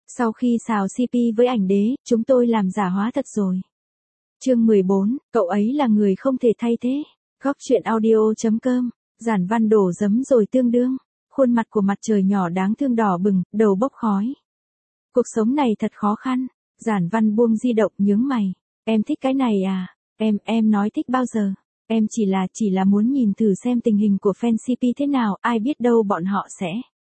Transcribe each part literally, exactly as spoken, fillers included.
Sau khi xào xê pê với ảnh đế, chúng tôi làm giả hóa thật rồi. Chương mười bốn, cậu ấy là người không thể thay thế. Góc chuyện audio.com, Giản Văn đổ giấm rồi tương đương. Khuôn mặt của mặt trời nhỏ đáng thương đỏ bừng, đầu bốc khói. Cuộc sống này thật khó khăn. Giản Văn buông di động nhướng mày. Em thích cái này à? Em, em nói thích bao giờ? Em chỉ là, chỉ là muốn nhìn thử xem tình hình của fan xê pê thế nào, ai biết đâu bọn họ sẽ.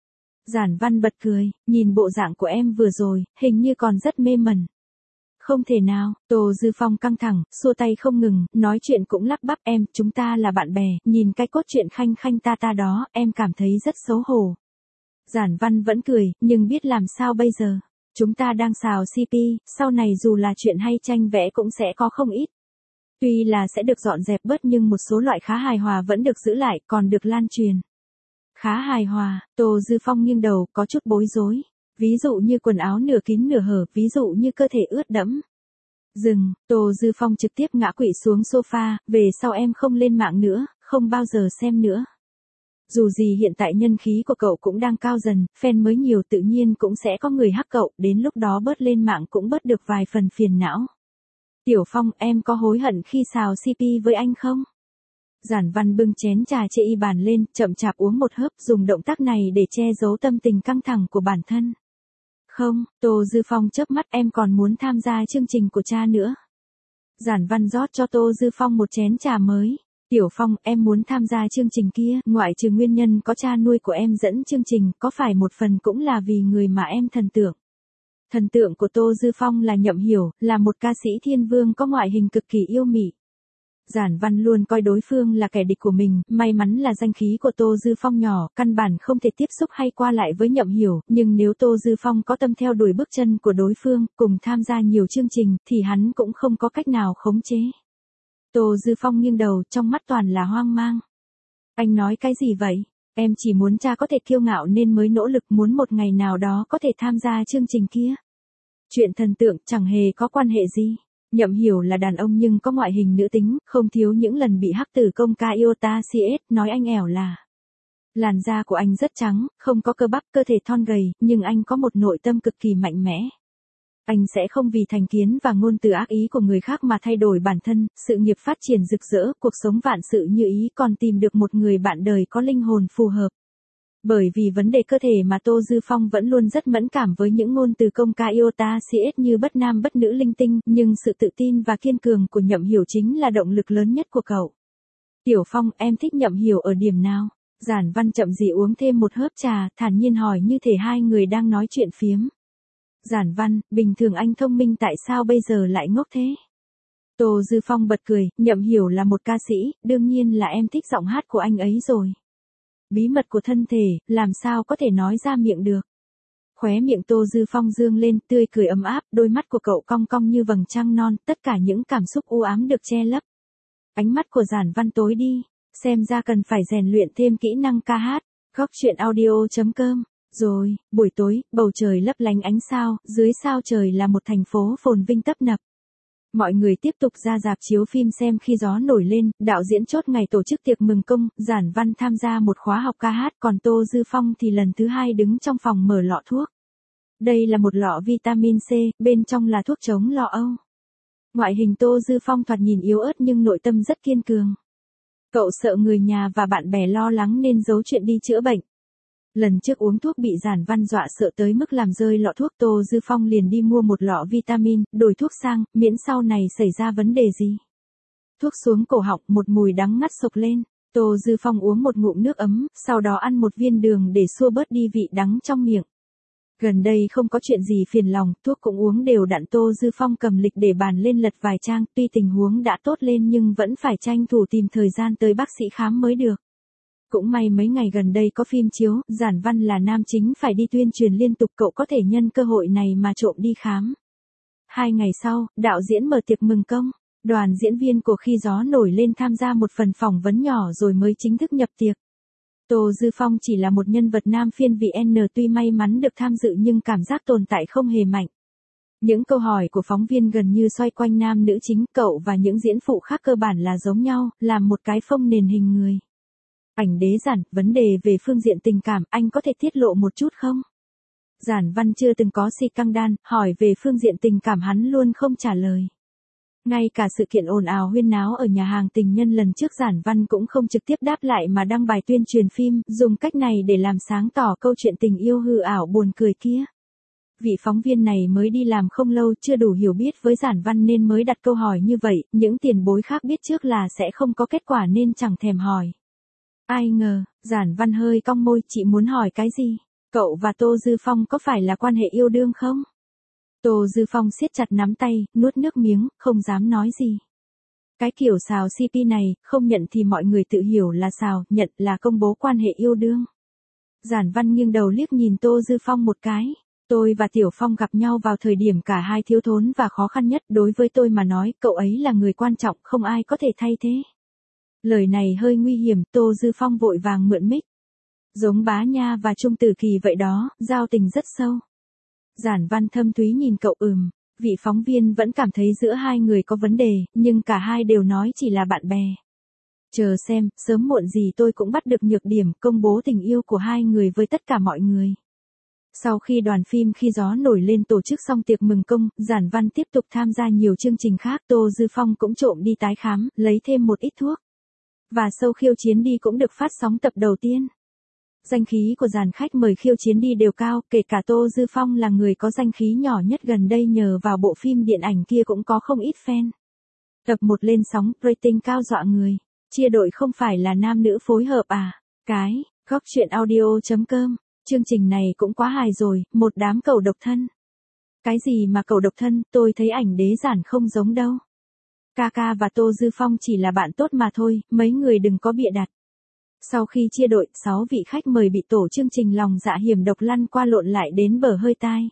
Giản Văn bật cười, nhìn bộ dạng của em vừa rồi, hình như còn rất mê mẩn. Không thể nào, Tô Dư Phong căng thẳng, xua tay không ngừng, nói chuyện cũng lắp bắp em, chúng ta là bạn bè, nhìn cái cốt truyện khanh khanh ta ta đó, em cảm thấy rất xấu hổ. Giản Văn vẫn cười, nhưng biết làm sao bây giờ. Chúng ta đang xào xê pê, sau này dù là chuyện hay tranh vẽ cũng sẽ có không ít. Tuy là sẽ được dọn dẹp bớt nhưng một số loại khá hài hòa vẫn được giữ lại, còn được lan truyền. Khá hài hòa, Tô Dư Phong nghiêng đầu, có chút bối rối. Ví dụ như quần áo nửa kín nửa hở, ví dụ như cơ thể ướt đẫm. Dừng, Tô Dư Phong trực tiếp ngã quỵ xuống sofa, về sau em không lên mạng nữa, không bao giờ xem nữa. Dù gì hiện tại nhân khí của cậu cũng đang cao dần, fan mới nhiều tự nhiên cũng sẽ có người hắc cậu, đến lúc đó bớt lên mạng cũng bớt được vài phần phiền não. Tiểu Phong, em có hối hận khi xào xê pê với anh không? Giản Văn bưng chén trà chê y bàn lên, chậm chạp uống một hớp, dùng động tác này để che giấu tâm tình căng thẳng của bản thân. Không, Tô Dư Phong chớp mắt, em còn muốn tham gia chương trình của cha nữa. Giản Văn rót cho Tô Dư Phong một chén trà mới. Tiểu Phong, em muốn tham gia chương trình kia, ngoại trừ nguyên nhân có cha nuôi của em dẫn chương trình, có phải một phần cũng là vì người mà em thần tượng. Thần tượng của Tô Dư Phong là Nhậm Hiểu, là một ca sĩ thiên vương có ngoại hình cực kỳ yêu mị. Giản Văn luôn coi đối phương là kẻ địch của mình, may mắn là danh khí của Tô Dư Phong nhỏ, căn bản không thể tiếp xúc hay qua lại với Nhậm Hiểu, nhưng nếu Tô Dư Phong có tâm theo đuổi bước chân của đối phương, cùng tham gia nhiều chương trình, thì hắn cũng không có cách nào khống chế. Tô Dư Phong nghiêng đầu, trong mắt toàn là hoang mang. Anh nói cái gì vậy? Em chỉ muốn cha có thể kiêu ngạo nên mới nỗ lực muốn một ngày nào đó có thể tham gia chương trình kia. Chuyện thần tượng chẳng hề có quan hệ gì. Nhậm Hiểu là đàn ông nhưng có ngoại hình nữ tính, không thiếu những lần bị hắc tử công ca Iota xê ét nói anh ẻo là. Làn da của anh rất trắng, không có cơ bắp, cơ thể thon gầy, nhưng anh có một nội tâm cực kỳ mạnh mẽ. Anh sẽ không vì thành kiến và ngôn từ ác ý của người khác mà thay đổi bản thân, sự nghiệp phát triển rực rỡ, cuộc sống vạn sự như ý, còn tìm được một người bạn đời có linh hồn phù hợp. Bởi vì vấn đề cơ thể mà Tô Dư Phong vẫn luôn rất mẫn cảm với những ngôn từ công ca Iota xê ét như bất nam bất nữ linh tinh, nhưng sự tự tin và kiên cường của Nhậm Hiểu chính là động lực lớn nhất của cậu. Tiểu Phong, em thích Nhậm Hiểu ở điểm nào? Giản Văn chậm rãi uống thêm một hớp trà, thản nhiên hỏi như thể hai người đang nói chuyện phiếm. Giản Văn, bình thường anh thông minh tại sao bây giờ lại ngốc thế? Tô Dư Phong bật cười, Nhậm Hiểu là một ca sĩ, đương nhiên là em thích giọng hát của anh ấy rồi. Bí mật của thân thể, làm sao có thể nói ra miệng được. Khóe miệng Tô Dư Phong dương lên, tươi cười ấm áp, đôi mắt của cậu cong cong như vầng trăng non, tất cả những cảm xúc u ám được che lấp. Ánh mắt của Giản Văn tối đi, xem ra cần phải rèn luyện thêm kỹ năng ca hát. Góc chuyện audio.com. Rồi, buổi tối, bầu trời lấp lánh ánh sao, dưới sao trời là một thành phố phồn vinh tấp nập. Mọi người tiếp tục ra rạp chiếu phim xem khi gió nổi lên, đạo diễn chốt ngày tổ chức tiệc mừng công, Giản Văn tham gia một khóa học ca hát, còn Tô Dư Phong thì lần thứ hai đứng trong phòng mở lọ thuốc. Đây là một lọ vitamin C, bên trong là thuốc chống lo âu. Ngoại hình Tô Dư Phong thoạt nhìn yếu ớt nhưng nội tâm rất kiên cường. Cậu sợ người nhà và bạn bè lo lắng nên giấu chuyện đi chữa bệnh. Lần trước uống thuốc bị Giản Văn dọa sợ tới mức làm rơi lọ thuốc, Tô Dư Phong liền đi mua một lọ vitamin, đổi thuốc sang, miễn sau này xảy ra vấn đề gì. Thuốc xuống cổ họng, một mùi đắng ngắt sộc lên. Tô Dư Phong uống một ngụm nước ấm, sau đó ăn một viên đường để xua bớt đi vị đắng trong miệng. Gần đây không có chuyện gì phiền lòng, thuốc cũng uống đều đặn. Tô Dư Phong cầm lịch để bàn lên lật vài trang, tuy tình huống đã tốt lên nhưng vẫn phải tranh thủ tìm thời gian tới bác sĩ khám mới được. Cũng may mấy ngày gần đây có phim chiếu, Giản Văn là nam chính phải đi tuyên truyền liên tục, cậu có thể nhân cơ hội này mà trộm đi khám. Hai ngày sau, đạo diễn mở tiệc mừng công, đoàn diễn viên của Khi Gió Nổi Lên tham gia một phần phỏng vấn nhỏ rồi mới chính thức nhập tiệc. Tô Dư Phong chỉ là một nhân vật nam phiên vị N, tuy may mắn được tham dự nhưng cảm giác tồn tại không hề mạnh. Những câu hỏi của phóng viên gần như xoay quanh nam nữ chính, cậu và những diễn phụ khác cơ bản là giống nhau, làm một cái phông nền hình người. Ảnh đế Giản, vấn đề về phương diện tình cảm, anh có thể tiết lộ một chút không? Giản Văn chưa từng có si căng đan, hỏi về phương diện tình cảm hắn luôn không trả lời. Ngay cả sự kiện ồn ào huyên náo ở nhà hàng tình nhân lần trước Giản Văn cũng không trực tiếp đáp lại mà đăng bài tuyên truyền phim, dùng cách này để làm sáng tỏ câu chuyện tình yêu hư ảo buồn cười kia. Vị phóng viên này mới đi làm không lâu, chưa đủ hiểu biết với Giản Văn nên mới đặt câu hỏi như vậy, những tiền bối khác biết trước là sẽ không có kết quả nên chẳng thèm hỏi. Ai ngờ, Giản Văn hơi cong môi, chị muốn hỏi cái gì? Cậu và Tô Dư Phong có phải là quan hệ yêu đương không? Tô Dư Phong siết chặt nắm tay, nuốt nước miếng, không dám nói gì. Cái kiểu xào xê pê này, không nhận thì mọi người tự hiểu là xào, nhận là công bố quan hệ yêu đương. Giản Văn nghiêng đầu liếc nhìn Tô Dư Phong một cái. Tôi và Tiểu Phong gặp nhau vào thời điểm cả hai thiếu thốn và khó khăn nhất, đối với tôi mà nói, cậu ấy là người quan trọng, không ai có thể thay thế. Lời này hơi nguy hiểm, Tô Dư Phong vội vàng mượn mic. Giống Bá Nha và Trung Tử Kỳ vậy đó, giao tình rất sâu. Giản Văn thâm thúy nhìn cậu ừm, vị phóng viên vẫn cảm thấy giữa hai người có vấn đề, nhưng cả hai đều nói chỉ là bạn bè. Chờ xem, sớm muộn gì tôi cũng bắt được nhược điểm, công bố tình yêu của hai người với tất cả mọi người. Sau khi đoàn phim Khi Gió Nổi Lên tổ chức xong tiệc mừng công, Giản Văn tiếp tục tham gia nhiều chương trình khác, Tô Dư Phong cũng trộm đi tái khám, lấy thêm một ít thuốc. Và Show Khiêu Chiến Đi cũng được phát sóng tập đầu tiên. Danh khí của dàn khách mời khiêu chiến đi đều cao, kể cả Tô Dư Phong là người có danh khí nhỏ nhất gần đây nhờ vào bộ phim điện ảnh kia cũng có không ít fan. Tập một lên sóng, rating cao dọa người. Chia đội không phải là nam nữ phối hợp à? Cái, góc truyện audio chấm com. Chương trình này cũng quá hài rồi, một đám cẩu độc thân. Cái gì mà cẩu độc thân, tôi thấy ảnh đế giản không giống đâu. Kaka và Tô Dư Phong chỉ là bạn tốt mà thôi, mấy người đừng có bịa đặt. Sau khi chia đội, sáu vị khách mời bị tổ chương trình lòng dạ hiểm độc lăn qua lộn lại đến bờ hơi tai.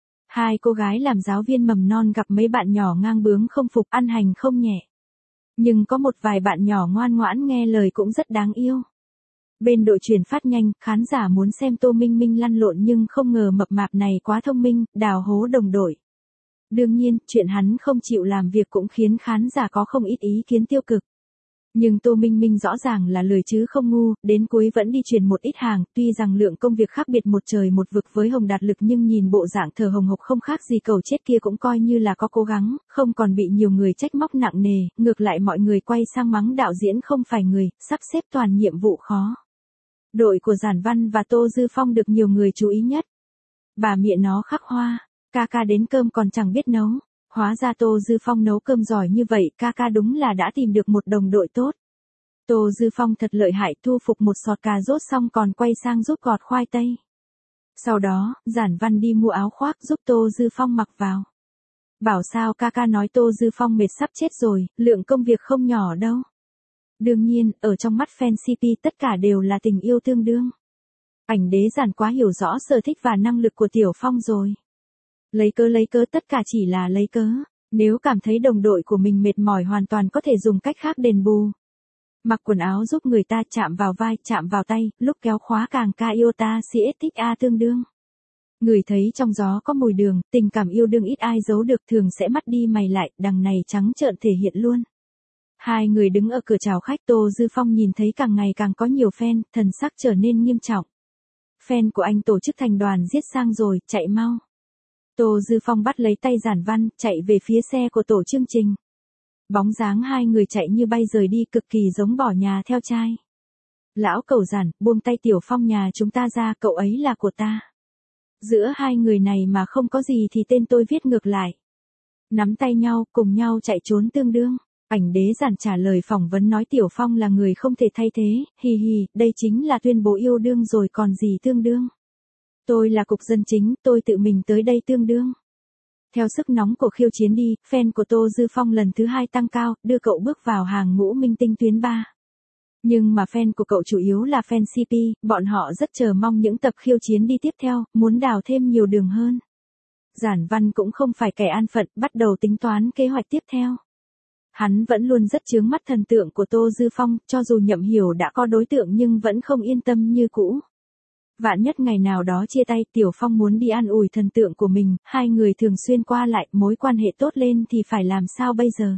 Hai cô gái làm giáo viên mầm non gặp mấy bạn nhỏ ngang bướng không phục, ăn hành không nhẹ. Nhưng có một vài bạn nhỏ ngoan ngoãn nghe lời cũng rất đáng yêu. Bên đội truyền phát nhanh, khán giả muốn xem Tô Minh Minh lăn lộn nhưng không ngờ mập mạp này quá thông minh, đào hố đồng đội. Đương nhiên, chuyện hắn không chịu làm việc cũng khiến khán giả có không ít ý kiến tiêu cực. Nhưng Tô Minh Minh rõ ràng là lười chứ không ngu, đến cuối vẫn đi truyền một ít hàng, tuy rằng lượng công việc khác biệt một trời một vực với Hồng Đạt Lực nhưng nhìn bộ dạng thờ hồng hộc không khác gì cầu chết kia cũng coi như là có cố gắng, không còn bị nhiều người trách móc nặng nề, ngược lại mọi người quay sang mắng đạo diễn không phải người, sắp xếp toàn nhiệm vụ khó. Đội của Giản Văn và Tô Dư Phong được nhiều người chú ý nhất. Bà mẹ nó khắc hoa, Kaka đến cơm còn chẳng biết nấu. Hóa ra Tô Dư Phong nấu cơm giỏi như vậy, Kaka đúng là đã tìm được một đồng đội tốt. Tô Dư Phong thật lợi hại, thu phục một sọt cà rốt xong còn quay sang giúp gọt khoai tây. Sau đó, Giản Văn đi mua áo khoác giúp Tô Dư Phong mặc vào. Bảo sao Kaka nói Tô Dư Phong mệt sắp chết rồi, lượng công việc không nhỏ đâu. Đương nhiên, ở trong mắt fan xê pê tất cả đều là tình yêu tương đương. Ảnh đế Giản quá hiểu rõ sở thích và năng lực của Tiểu Phong rồi. Lấy cớ lấy cớ tất cả chỉ là lấy cớ, nếu cảm thấy đồng đội của mình mệt mỏi hoàn toàn có thể dùng cách khác đền bù. Mặc quần áo giúp người ta, chạm vào vai, chạm vào tay, lúc kéo khóa càng ca iota siết a tương đương. Người thấy trong gió có mùi đường, tình cảm yêu đương ít ai giấu được thường sẽ mắt đi mày lại, đằng này trắng trợn thể hiện luôn. Hai người đứng ở cửa chào khách, Tô Dư Phong nhìn thấy càng ngày càng có nhiều fan, thần sắc trở nên nghiêm trọng. Fan của anh tổ chức thành đoàn giết sang rồi, chạy mau. Tô Dư Phong bắt lấy tay Giản Văn, chạy về phía xe của tổ chương trình. Bóng dáng hai người chạy như bay rời đi cực kỳ giống bỏ nhà theo trai. Lão cẩu Giản, buông tay Tiểu Phong nhà chúng ta ra, cậu ấy là của ta. Giữa hai người này mà không có gì thì tên tôi viết ngược lại. Nắm tay nhau, cùng nhau chạy trốn tương đương. Ảnh đế Giản trả lời phỏng vấn nói Tiểu Phong là người không thể thay thế, hì hì, đây chính là tuyên bố yêu đương rồi còn gì tương đương. Tôi là cục dân chính, tôi tự mình tới đây tương đương. Theo sức nóng của khiêu chiến đi, fan của Tô Dư Phong lần thứ hai tăng cao, đưa cậu bước vào hàng ngũ minh tinh tuyến ba. Nhưng mà fan của cậu chủ yếu là fan xê pê, bọn họ rất chờ mong những tập khiêu chiến đi tiếp theo, muốn đào thêm nhiều đường hơn. Giản Văn cũng không phải kẻ an phận, bắt đầu tính toán kế hoạch tiếp theo. Hắn vẫn luôn rất chướng mắt thần tượng của Tô Dư Phong, cho dù Nhậm Hiểu đã có đối tượng nhưng vẫn không yên tâm như cũ. Vạn nhất ngày nào đó chia tay, Tiểu Phong muốn đi an ủi thần tượng của mình, hai người thường xuyên qua lại, mối quan hệ tốt lên thì phải làm sao bây giờ?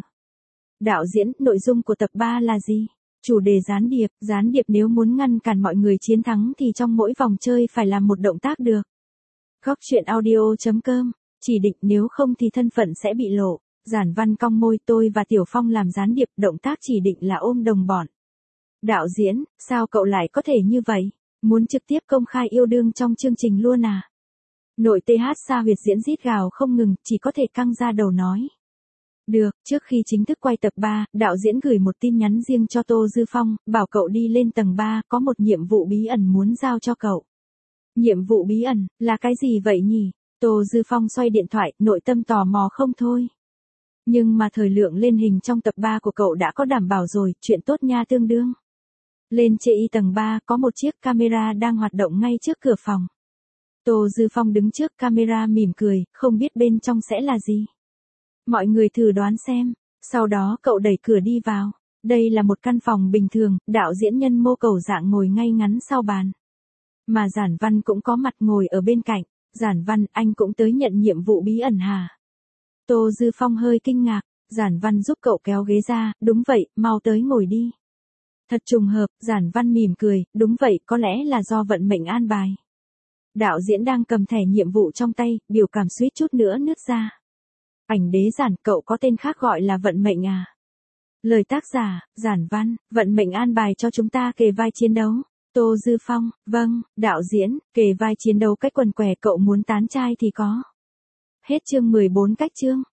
Đạo diễn, nội dung của tập ba là gì? Chủ đề gián điệp, gián điệp nếu muốn ngăn cản mọi người chiến thắng thì trong mỗi vòng chơi phải làm một động tác được. Góc chuyện audio chấm com, chỉ định nếu không thì thân phận sẽ bị lộ. Giản Văn cong môi, tôi và Tiểu Phong làm gián điệp, động tác chỉ định là ôm đồng bọn. Đạo diễn, sao cậu lại có thể như vậy? Muốn trực tiếp công khai yêu đương trong chương trình luôn à? Nội tê hát Sa Huyệt diễn rít gào không ngừng, chỉ có thể căng ra đầu nói. Được, trước khi chính thức quay tập ba, đạo diễn gửi một tin nhắn riêng cho Tô Dư Phong, bảo cậu đi lên tầng ba, có một nhiệm vụ bí ẩn muốn giao cho cậu. Nhiệm vụ bí ẩn, là cái gì vậy nhỉ? Tô Dư Phong xoay điện thoại, nội tâm tò mò không thôi. Nhưng mà thời lượng lên hình trong tập ba của cậu đã có đảm bảo rồi, chuyện tốt nha tương đương. Lên chê y tầng ba, có một chiếc camera đang hoạt động ngay trước cửa phòng. Tô Dư Phong đứng trước camera mỉm cười, không biết bên trong sẽ là gì. Mọi người thử đoán xem, sau đó cậu đẩy cửa đi vào. Đây là một căn phòng bình thường, đạo diễn Nhân Mô Cầu Dạng ngồi ngay ngắn sau bàn. Mà Giản Văn cũng có mặt ngồi ở bên cạnh. Giản Văn, anh cũng tới nhận nhiệm vụ bí ẩn hả? Tô Dư Phong hơi kinh ngạc, Giản Văn giúp cậu kéo ghế ra, đúng vậy, mau tới ngồi đi. Thật trùng hợp, Giản Văn mỉm cười, đúng vậy, có lẽ là do vận mệnh an bài. Đạo diễn đang cầm thẻ nhiệm vụ trong tay, biểu cảm suýt chút nữa nứt ra. Ảnh đế Giản, cậu có tên khác gọi là vận mệnh à? Lời tác giả, Giản Văn, vận mệnh an bài cho chúng ta kề vai chiến đấu. Tô Dư Phong, vâng, đạo diễn, kề vai chiến đấu cách quần què, cậu muốn tán trai thì có. Hết chương mười bốn cách chương.